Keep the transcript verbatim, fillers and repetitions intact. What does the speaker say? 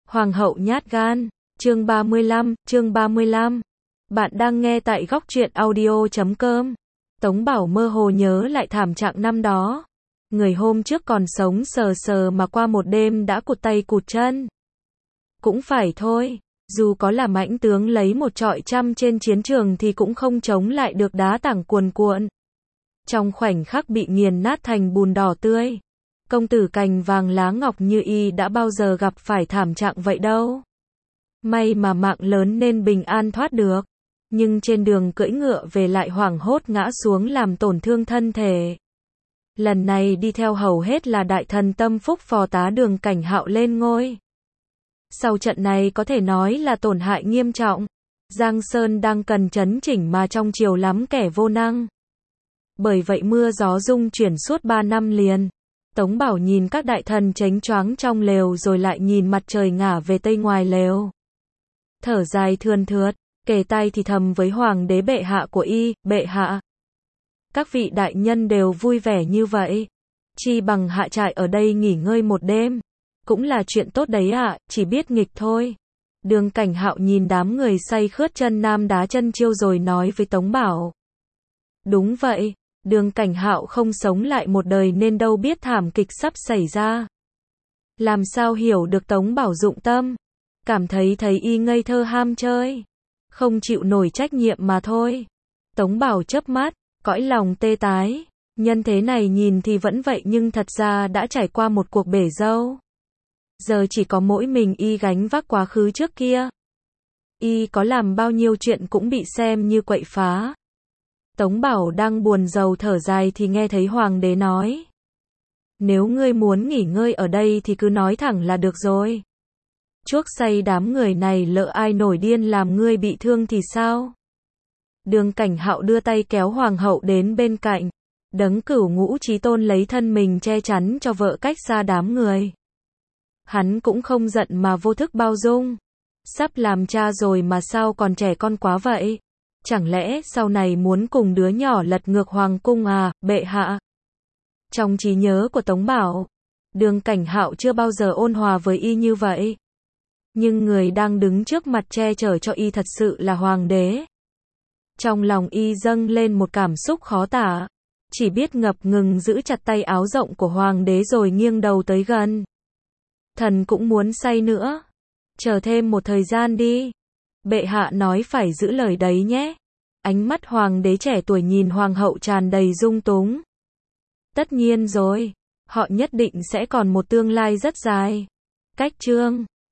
Hoàng hậu nhát gan, chương ba mươi lăm, chương ba mươi lăm. Bạn đang nghe tại góc truyện audio chấm com. Tống Bảo mơ hồ nhớ lại thảm trạng năm đó. Người hôm trước còn sống sờ sờ mà qua một đêm đã cụt tay cụt chân. Cũng phải thôi, dù có là mãnh tướng lấy một trọi trăm trên chiến trường thì cũng không chống lại được đá tảng cuồn cuộn. Trong khoảnh khắc bị nghiền nát thành bùn đỏ tươi. Công tử cành vàng lá ngọc như y đã bao giờ gặp phải thảm trạng vậy đâu. May mà mạng lớn nên bình an thoát được. Nhưng trên đường cưỡi ngựa về lại hoảng hốt ngã xuống làm tổn thương thân thể. Lần này đi theo hầu hết là đại thần tâm phúc phò tá Đường Cảnh Hạo lên ngôi. Sau trận này có thể nói là tổn hại nghiêm trọng. Giang Sơn đang cần chấn chỉnh mà trong triều lắm kẻ vô năng. Bởi vậy mưa gió rung chuyển suốt ba năm liền. Tống Bảo nhìn các đại thần chánh choáng trong lều rồi lại nhìn mặt trời ngả về tây ngoài lều. Thở dài thườn thượt, kề tai thì thầm với hoàng đế bệ hạ của y, bệ hạ. Các vị đại nhân đều vui vẻ như vậy. Chi bằng hạ trại ở đây nghỉ ngơi một đêm. Cũng là chuyện tốt đấy ạ, à, chỉ biết nghịch thôi. Đường Cảnh Hạo nhìn đám người say khướt chân nam đá chân chiêu rồi nói với Tống Bảo. Đúng vậy. Đường Cảnh Hạo không sống lại một đời nên đâu biết thảm kịch sắp xảy ra. Làm sao hiểu được Tống Bảo dụng tâm. Cảm thấy thấy y ngây thơ ham chơi. Không chịu nổi trách nhiệm mà thôi. Tống Bảo chớp mắt, cõi lòng tê tái. Nhân thế này nhìn thì vẫn vậy nhưng thật ra đã trải qua một cuộc bể dâu. Giờ chỉ có mỗi mình y gánh vác quá khứ trước kia. Y có làm bao nhiêu chuyện cũng bị xem như quậy phá. Tống Bảo đang buồn rầu thở dài thì nghe thấy hoàng đế nói. Nếu ngươi muốn nghỉ ngơi ở đây thì cứ nói thẳng là được rồi. Chuốc say đám người này lỡ ai nổi điên làm ngươi bị thương thì sao? Đường Cảnh Hạo đưa tay kéo hoàng hậu đến bên cạnh. Đấng Cửu Ngũ Chí Tôn lấy thân mình che chắn cho vợ cách xa đám người. Hắn cũng không giận mà vô thức bao dung. Sắp làm cha rồi mà sao còn trẻ con quá vậy? Chẳng lẽ sau này muốn cùng đứa nhỏ lật ngược hoàng cung à, bệ hạ? Trong trí nhớ của Tống Bảo, Đường Cảnh Hạo chưa bao giờ ôn hòa với y như vậy. Nhưng người đang đứng trước mặt che chở cho y thật sự là hoàng đế. Trong lòng y dâng lên một cảm xúc khó tả. Chỉ biết ngập ngừng giữ chặt tay áo rộng của hoàng đế rồi nghiêng đầu tới gần. Thần cũng muốn say nữa. Chờ thêm một thời gian đi. Bệ hạ nói phải giữ lời đấy nhé. Ánh mắt hoàng đế trẻ tuổi nhìn hoàng hậu tràn đầy dung túng. Tất nhiên rồi. Họ nhất định sẽ còn một tương lai rất dài. Cách chương